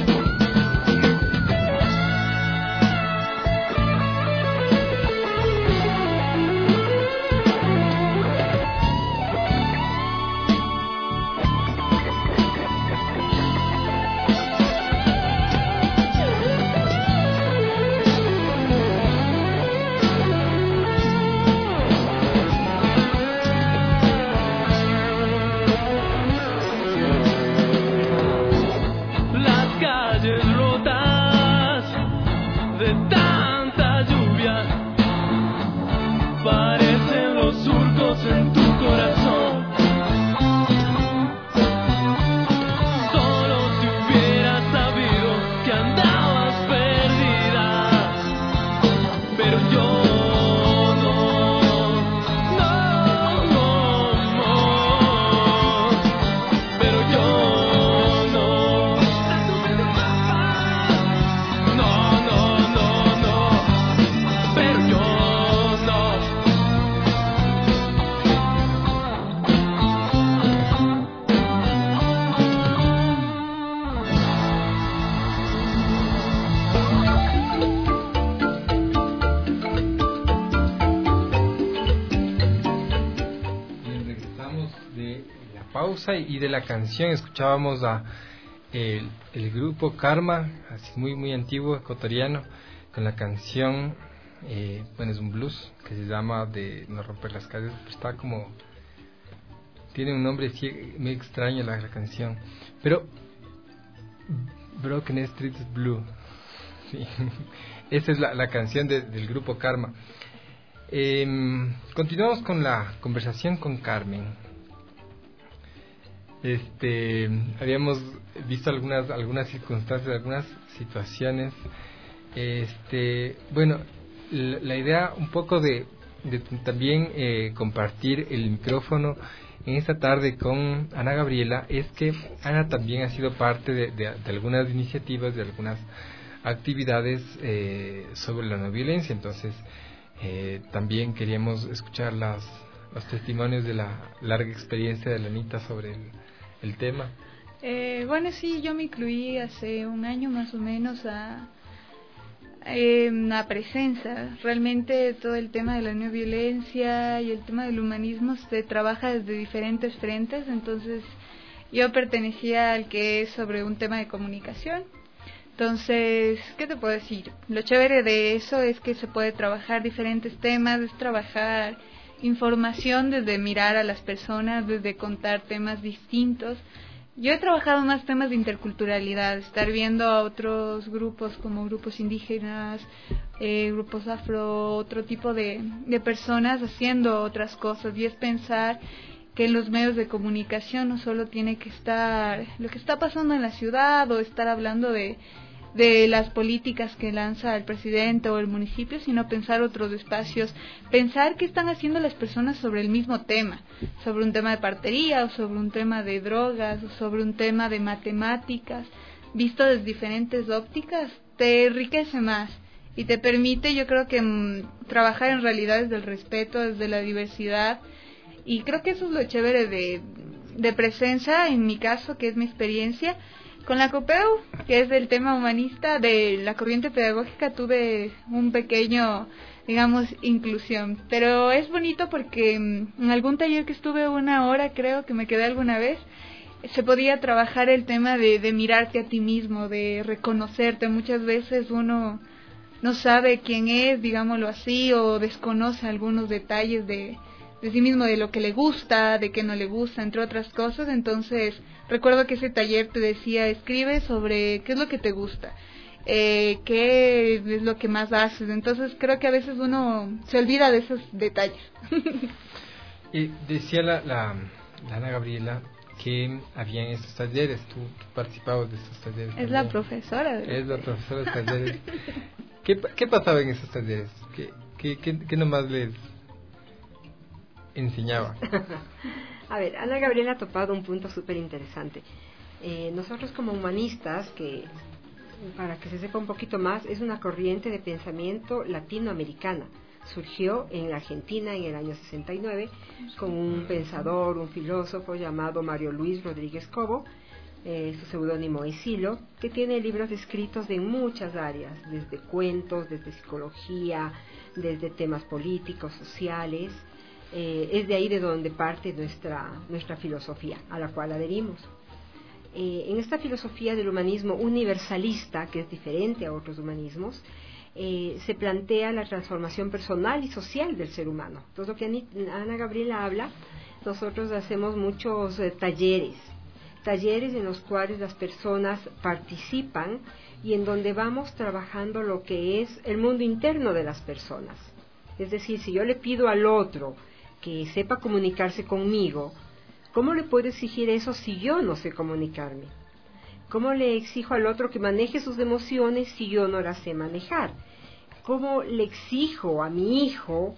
En tu corazón, solo si hubieras sabido que andabas perdida, pero yo no, no, no, no, pero yo no, no, no, no, no, pero yo no. Pausa y de la canción escuchábamos a el, el grupo Karma, así muy muy antiguo, ecuatoriano, con la canción, eh, bueno, es un blues que se llama de No romper las calles, pero está como, tiene un nombre muy extraño la, la canción, pero Broken Street Blue, sí. Esa es la, la canción de, del grupo Karma. Eh, continuamos con la conversación con Carmen. Este, habíamos visto algunas algunas circunstancias, algunas situaciones. Este, bueno, la, la idea un poco de, de también eh, compartir el micrófono en esta tarde con Ana Gabriela es que Ana también ha sido parte de, de, de algunas iniciativas, de algunas actividades eh, sobre la no violencia. Entonces, eh, también queríamos escuchar las, los testimonios de la larga experiencia de la Anita sobre el el tema. Eh, bueno, sí, yo me incluí hace un año más o menos a, eh, a Presenza. Realmente todo el tema de la no violencia y el tema del humanismo se trabaja desde diferentes frentes, entonces yo pertenecía al que es sobre un tema de comunicación. Entonces, ¿qué te puedo decir? Lo chévere de eso es que se puede trabajar diferentes temas, es trabajar información desde mirar a las personas, desde contar temas distintos. Yo he trabajado más temas de interculturalidad, estar viendo a otros grupos como grupos indígenas, eh, grupos afro, otro tipo de, de personas haciendo otras cosas, y es pensar que en los medios de comunicación no solo tiene que estar lo que está pasando en la ciudad o estar hablando de de las políticas que lanza el presidente o el municipio, sino pensar otros espacios, pensar qué están haciendo las personas sobre el mismo tema, sobre un tema de partería o sobre un tema de drogas o sobre un tema de matemáticas, visto desde diferentes ópticas, te enriquece más y te permite, yo creo que m, trabajar en realidades del respeto, desde la diversidad, y creo que eso es lo chévere de, de Presenza, en mi caso, que es mi experiencia. Con la COPEU, que es del tema humanista de la corriente pedagógica, tuve un pequeño, digamos, inclusión. Pero es bonito porque en algún taller que estuve una hora, creo que me quedé alguna vez, se podía trabajar el tema de, de mirarte a ti mismo, de reconocerte. Muchas veces uno no sabe quién es, digámoslo así, o desconoce algunos detalles de, de sí mismo, de lo que le gusta, de qué no le gusta, entre otras cosas. Entonces, recuerdo que ese taller te decía, escribe sobre qué es lo que te gusta, eh, qué es lo que más haces. Entonces, creo que a veces uno se olvida de esos detalles. Y decía la, la, la Ana Gabriela que había en estos talleres, tú, tú participabas de estos talleres. Es también. la profesora. De es la profesora de talleres. ¿Qué, ¿Qué pasaba en esos talleres? ¿Qué, qué, qué, qué nomás les enseñaba? A ver, Ana Gabriela ha topado un punto súper interesante. Eh, nosotros como humanistas, que para que se sepa un poquito más, es una corriente de pensamiento latinoamericana. Surgió en la Argentina en el año sesenta y nueve con un pensador, un filósofo llamado Mario Luis Rodríguez Cobo. Eh, su seudónimo es Silo, que tiene libros escritos de muchas áreas, desde cuentos, desde psicología, desde temas políticos, sociales. Eh, es de ahí de donde parte nuestra, nuestra filosofía, a la cual adherimos. Eh, en esta filosofía del humanismo universalista, que es diferente a otros humanismos, eh, se plantea la transformación personal y social del ser humano. Entonces, lo que Ana Gabriela habla, nosotros hacemos muchos eh, talleres, talleres en los cuales las personas participan y en donde vamos trabajando lo que es el mundo interno de las personas. Es decir, si yo le pido al otro que sepa comunicarse conmigo, ¿cómo le puedo exigir eso si yo no sé comunicarme? ¿Cómo le exijo al otro que maneje sus emociones si yo no las sé manejar? ¿Cómo le exijo a mi hijo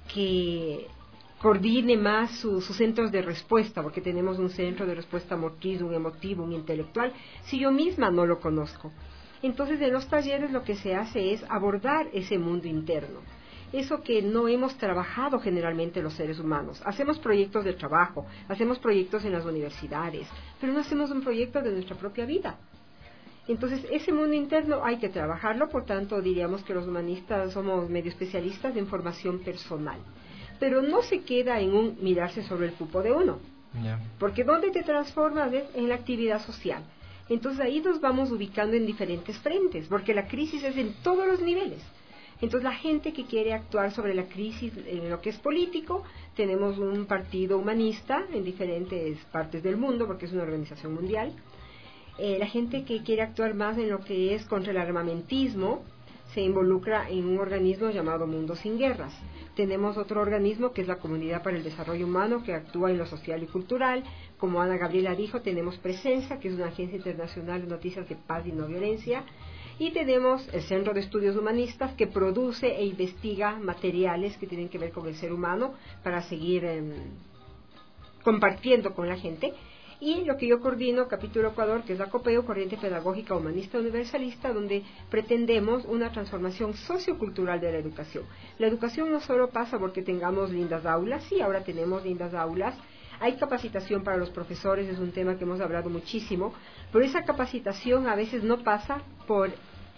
que coordine más su, sus centros de respuesta, porque tenemos un centro de respuesta motriz, un emotivo, un intelectual, si yo misma no lo conozco? Entonces, en los talleres lo que se hace es abordar ese mundo interno, eso que no hemos trabajado generalmente los seres humanos. Hacemos proyectos de trabajo, hacemos proyectos en las universidades, pero no hacemos un proyecto de nuestra propia vida. Entonces, ese mundo interno hay que trabajarlo, por tanto, diríamos que los humanistas somos medio especialistas en formación personal. Pero no se queda en un mirarse sobre el pupo de uno. Yeah. Porque ¿dónde te transformas? Es en la actividad social. Entonces ahí nos vamos ubicando en diferentes frentes, porque la crisis es en todos los niveles. Entonces la gente que quiere actuar sobre la crisis en lo que es político, tenemos un partido humanista en diferentes partes del mundo, porque es una organización mundial. Eh, la gente que quiere actuar más en lo que es contra el armamentismo, se involucra en un organismo llamado Mundo Sin Guerras. Tenemos otro organismo que es la Comunidad para el Desarrollo Humano, que actúa en lo social y cultural. Como Ana Gabriela dijo, tenemos Presencia, que es una agencia internacional de noticias de paz y no violencia. Y tenemos el Centro de Estudios Humanistas, que produce e investiga materiales que tienen que ver con el ser humano para seguir eh, compartiendo con la gente. Y lo que yo coordino, Capítulo Ecuador, que es la COPEU, Corriente Pedagógica Humanista Universalista, donde pretendemos una transformación sociocultural de la educación. La educación no solo pasa porque tengamos lindas aulas, sí, ahora tenemos lindas aulas, hay capacitación para los profesores, es un tema que hemos hablado muchísimo, pero esa capacitación a veces no pasa por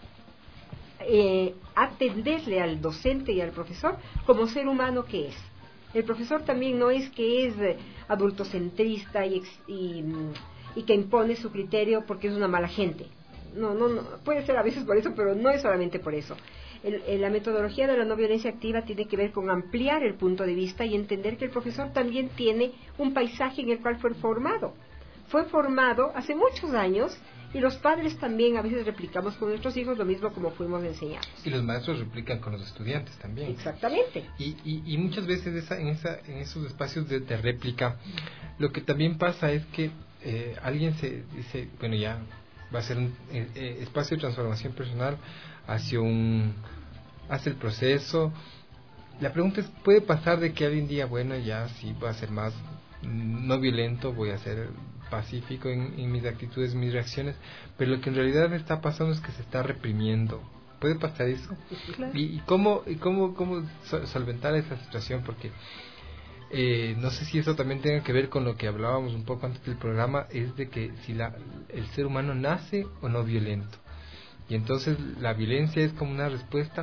eh, atenderle al docente y al profesor como ser humano que es. El profesor también no es que es eh, adultocentrista y, y, y que impone su criterio porque es una mala gente. No, no, no, puede ser a veces por eso, pero no es solamente por eso. El, el, la metodología de la no violencia activa tiene que ver con ampliar el punto de vista y entender que el profesor también tiene un paisaje en el cual fue formado. Fue formado hace muchos años. Y los padres también a veces replicamos con nuestros hijos lo mismo como fuimos enseñados. Y los maestros replican con los estudiantes también. Exactamente. Y, y, y muchas veces esa, en, esa, en esos espacios de, de réplica, lo que también pasa es que eh, alguien se dice, bueno, ya va a ser un eh, espacio de transformación personal hacia un hace el proceso. La pregunta es, ¿puede pasar de que alguien diga, bueno, ya sí voy a ser más no violento, voy a ser pacífico en, en mis actitudes, mis reacciones, pero lo que en realidad está pasando es que se está reprimiendo? ¿Puede pasar eso? Claro. ¿Y, y cómo, y cómo, cómo solventar esa situación? Porque eh, no sé si eso también tenga que ver con lo que hablábamos un poco antes del programa, es de que si la, el ser humano nace o no violento. Y entonces la violencia es como una respuesta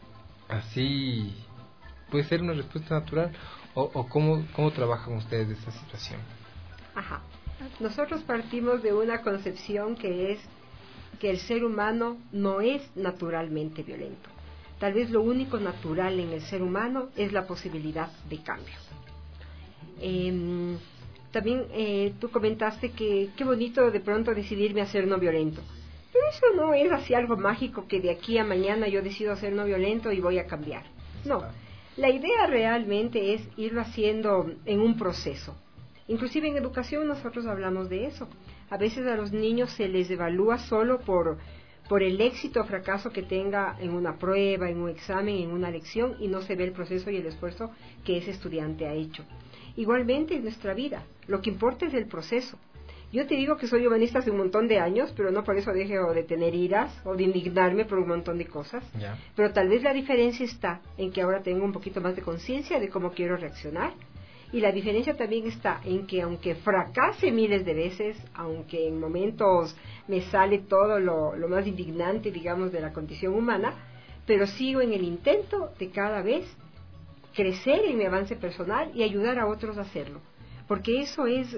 así, puede ser una respuesta natural, o, o cómo, cómo trabajan ustedes esa situación. Ajá. Nosotros partimos de una concepción que es que el ser humano no es naturalmente violento. Tal vez lo único natural en el ser humano es la posibilidad de cambio. Eh, también eh, tú comentaste que qué bonito de pronto decidirme a ser no violento. Pero eso no es así algo mágico que de aquí a mañana yo decido ser no violento y voy a cambiar. No, la idea realmente es irlo haciendo en un proceso. Inclusive en educación nosotros hablamos de eso. A veces a los niños se les evalúa solo por, por el éxito o fracaso que tenga en una prueba, en un examen, en una lección, y no se ve el proceso y el esfuerzo que ese estudiante ha hecho. Igualmente en nuestra vida, lo que importa es el proceso. Yo te digo que soy humanista hace un montón de años, pero no por eso dejo de tener iras o de indignarme por un montón de cosas. Ya. Pero tal vez la diferencia está en que ahora tengo un poquito más de conciencia de cómo quiero reaccionar. Y la diferencia también está en que aunque fracase miles de veces, aunque en momentos me sale todo lo, lo más indignante, digamos, de la condición humana, pero sigo en el intento de cada vez crecer en mi avance personal y ayudar a otros a hacerlo. Porque eso es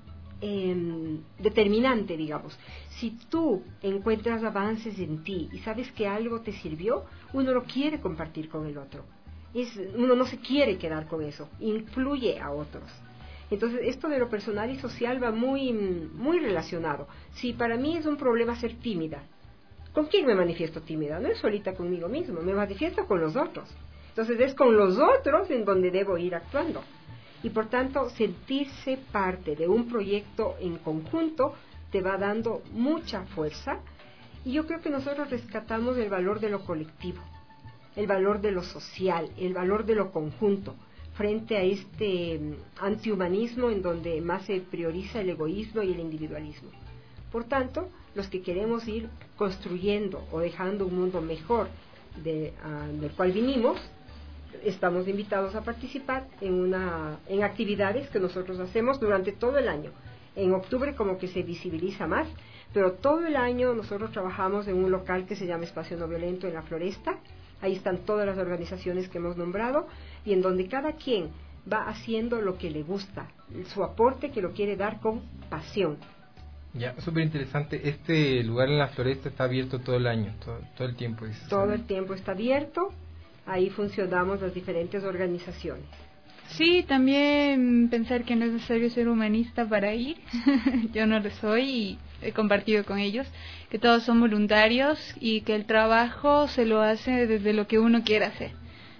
eh, determinante, digamos. Si tú encuentras avances en ti y sabes que algo te sirvió, uno lo quiere compartir con el otro. Es, uno no se quiere quedar con eso, influye a otros. Entonces esto de lo personal y social va muy, muy relacionado. Si para mí es un problema ser tímida, ¿con quién me manifiesto tímida? No es solita conmigo mismo, me manifiesto con los otros. Entonces es con los otros en donde debo ir actuando. Y por tanto sentirse parte de un proyecto en conjunto te va dando mucha fuerza. Y yo creo que nosotros rescatamos el valor de lo colectivo, el valor de lo social, el valor de lo conjunto, frente a este antihumanismo en donde más se prioriza el egoísmo y el individualismo. Por tanto, los que queremos ir construyendo o dejando un mundo mejor de, uh, del cual vinimos, estamos invitados a participar en, una, en actividades que nosotros hacemos durante todo el año. En octubre como que se visibiliza más, pero todo el año nosotros trabajamos en un local que se llama Espacio No Violento en La Floresta. Ahí están todas las organizaciones que hemos nombrado y en donde cada quien va haciendo lo que le gusta, su aporte que lo quiere dar con pasión. Ya, súper interesante. Este lugar en La Floresta está abierto todo el año, todo, todo el tiempo. Dices, todo el tiempo está abierto, ahí funcionamos las diferentes organizaciones. Sí, también pensar que no es necesario ser humanista para ir. Yo no lo soy y he compartido con ellos que todos son voluntarios y que el trabajo se lo hace desde lo que uno quiera hacer.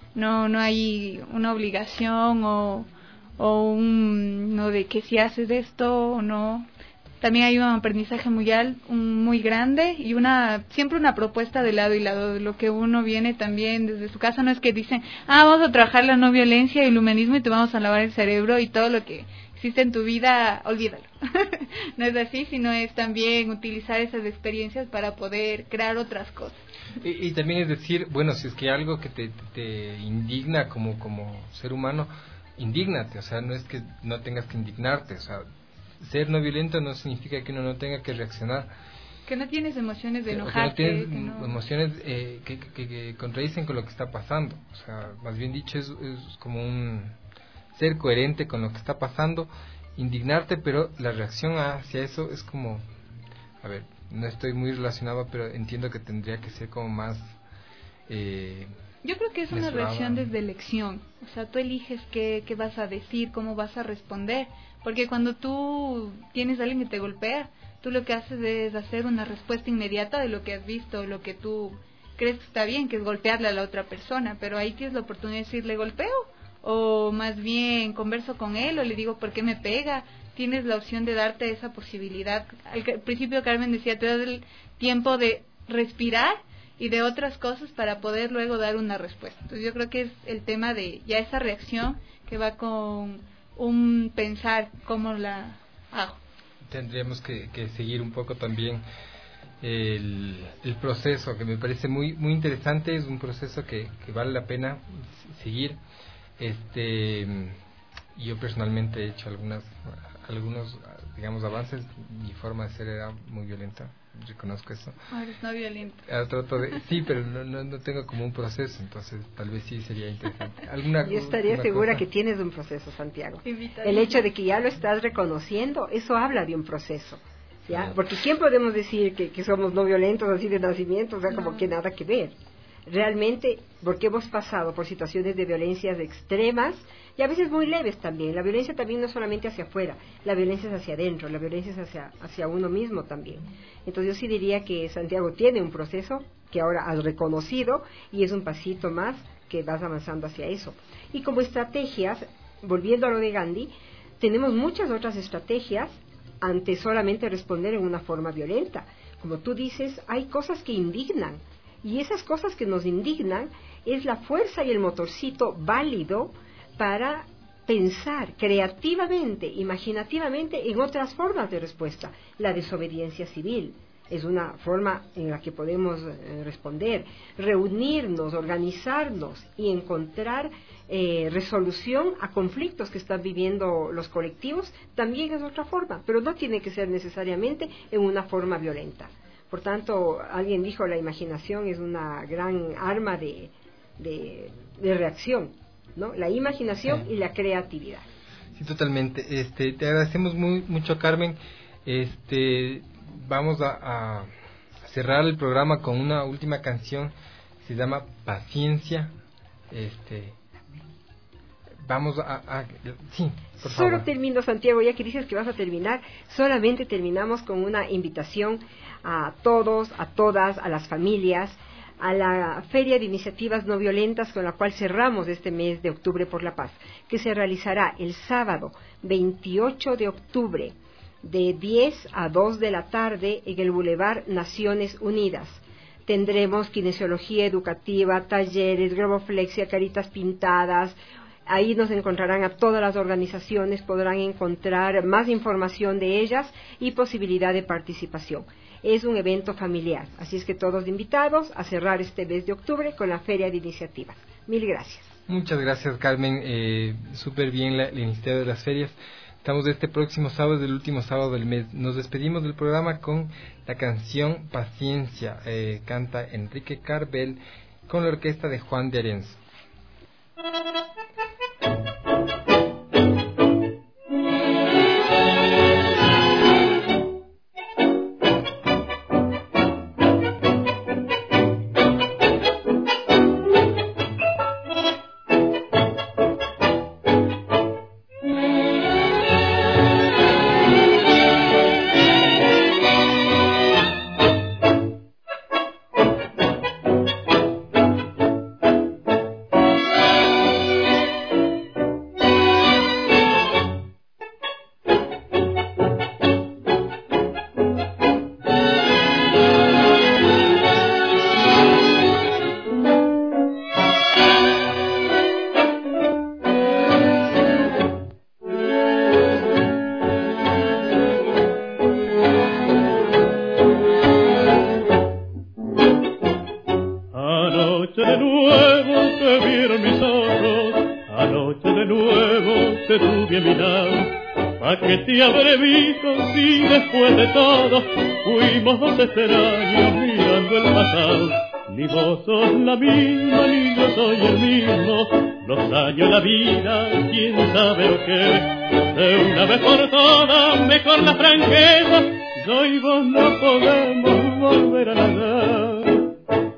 No no hay una obligación o, o un no de que si haces esto o no. También hay un aprendizaje muy alto, muy grande y una siempre una propuesta de lado y lado de lo que uno viene también desde su casa. No es que dicen, ah, vamos a trabajar la no violencia y el humanismo y te vamos a lavar el cerebro y todo lo que existe en tu vida, olvídalo. No es así, sino es también utilizar esas experiencias para poder crear otras cosas. Y, y también es decir, bueno, si es que algo que te, te indigna como, como ser humano, indígnate, o sea, no es que no tengas que indignarte, o sea, ser no violento no significa que uno no tenga que reaccionar. Que no tienes emociones de enojarte. Que no tienes que no... emociones eh, que, que, que contradicen con lo que está pasando. O sea, más bien dicho, es, es como un ser coherente con lo que está pasando, indignarte, pero la reacción hacia eso es como, a ver, no estoy muy relacionado, pero entiendo que tendría que ser como más... Eh, Yo creo que es una reacción desde elección. O sea, tú eliges qué, qué vas a decir, cómo vas a responder. Porque cuando tú tienes a alguien que te golpea, tú lo que haces es hacer una respuesta inmediata de lo que has visto, lo que tú crees que está bien, que es golpearle a la otra persona. Pero ahí tienes la oportunidad de decirle golpeo, o más bien converso con él, o le digo por qué me pega. Tienes la opción de darte esa posibilidad. Al principio Carmen decía, te das el tiempo de respirar y de otras cosas para poder luego dar una respuesta. Entonces yo creo que es el tema de ya esa reacción que va con un pensar cómo la hago. Tendríamos que, que seguir un poco también el, el proceso, que me parece muy muy interesante, es un proceso que, que vale la pena seguir. Este yo personalmente he hecho algunas algunos digamos avances. Mi forma de ser era muy violenta, reconozco eso. Ahora es no violento. Ahora trato de, sí, pero no, no, no tengo como un proceso, entonces tal vez sí sería interesante. ¿Alguna, yo estaría segura cosa? Que tienes un proceso, Santiago. El hecho de que ya lo estás reconociendo, eso habla de un proceso. ¿Ya? Porque ¿quién podemos decir que, que somos no violentos así de nacimiento? O sea, como no. que nada que ver. Realmente, porque hemos pasado por situaciones de violencias extremas y a veces muy leves también. La violencia también no es solamente hacia afuera, la violencia es hacia adentro, la violencia es hacia, hacia uno mismo también. Entonces yo sí diría que Santiago tiene un proceso que ahora has reconocido y es un pasito más que vas avanzando hacia eso. Y como estrategias, volviendo a lo de Gandhi, tenemos muchas otras estrategias ante solamente responder en una forma violenta. Como tú dices, hay cosas que indignan, y esas cosas que nos indignan es la fuerza y el motorcito válido para pensar creativamente, imaginativamente en otras formas de respuesta. La desobediencia civil es una forma en la que podemos eh, responder, reunirnos, organizarnos y encontrar eh, resolución a conflictos que están viviendo los colectivos, también es otra forma, pero no tiene que ser necesariamente en una forma violenta. Por tanto, alguien dijo, la imaginación es una gran arma de, de, de reacción, ¿no? La imaginación sí. y la creatividad. Sí, totalmente. Este, te agradecemos muy, mucho, Carmen. Este, vamos a, a cerrar el programa con una última canción, se llama Paciencia. Este, vamos a, a sí, por favor. Solo termino, Santiago, ya que dices que vas a terminar, solamente terminamos con una invitación a todos, a todas, a las familias, a la Feria de Iniciativas No Violentas con la cual cerramos este mes de octubre por la paz, que se realizará el sábado veintiocho de octubre de diez a dos de la tarde en el Boulevard Naciones Unidas. Tendremos kinesiología educativa, talleres, globoflexia, caritas pintadas. Ahí nos encontrarán a todas las organizaciones, podrán encontrar más información de ellas y posibilidad de participación. Es un evento familiar, así es que todos invitados a cerrar este mes de octubre con la Feria de Iniciativas. Mil gracias. Muchas gracias, Carmen. Eh, Súper bien la, la iniciativa de las ferias. Estamos este próximo sábado, el último sábado del mes. Nos despedimos del programa con la canción Paciencia. Eh, canta Enrique Carvel con la orquesta de Juan de Arenzo. Extraño mirando el pasado, ni vos sos la misma, ni yo soy el mismo. Los años, la vida, quién sabe lo que. De una vez por todas, mejor la franqueza. Yo y vos no podemos volver a nadar.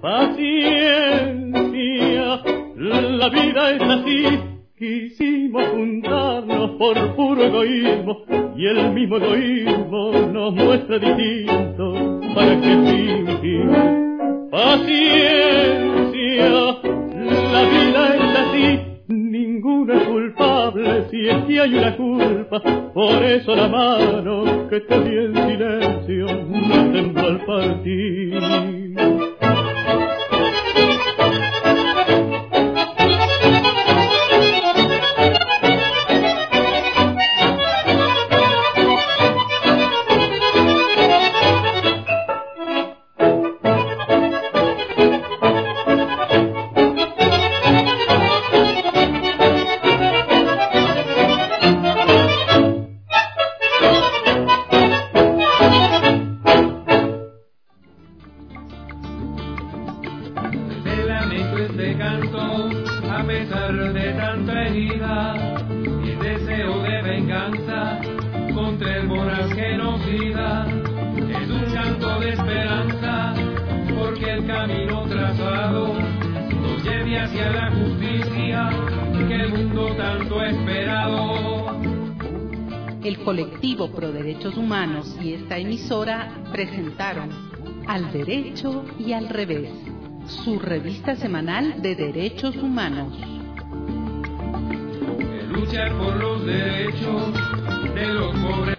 Paciencia, la vida es así. Quisimos juntarnos por puro egoísmo y el mismo egoísmo nos muestra distinto. ¿Para qué fingir? Paciencia, la vida es así, ninguno es culpable si es que hay una culpa. Por eso la mano que te di en silencio no tembló al partir. llanto a pesar de tanta herida y el deseo de venganza contra el voraz genocida. Es un canto de esperanza porque el camino trazado nos lleve hacia la justicia que el mundo tanto ha esperado. El colectivo Pro Derechos Humanos y esta emisora presentaron Al Derecho y al Revés, su revista semanal de derechos humanos. Luchar por los derechos de los pobres.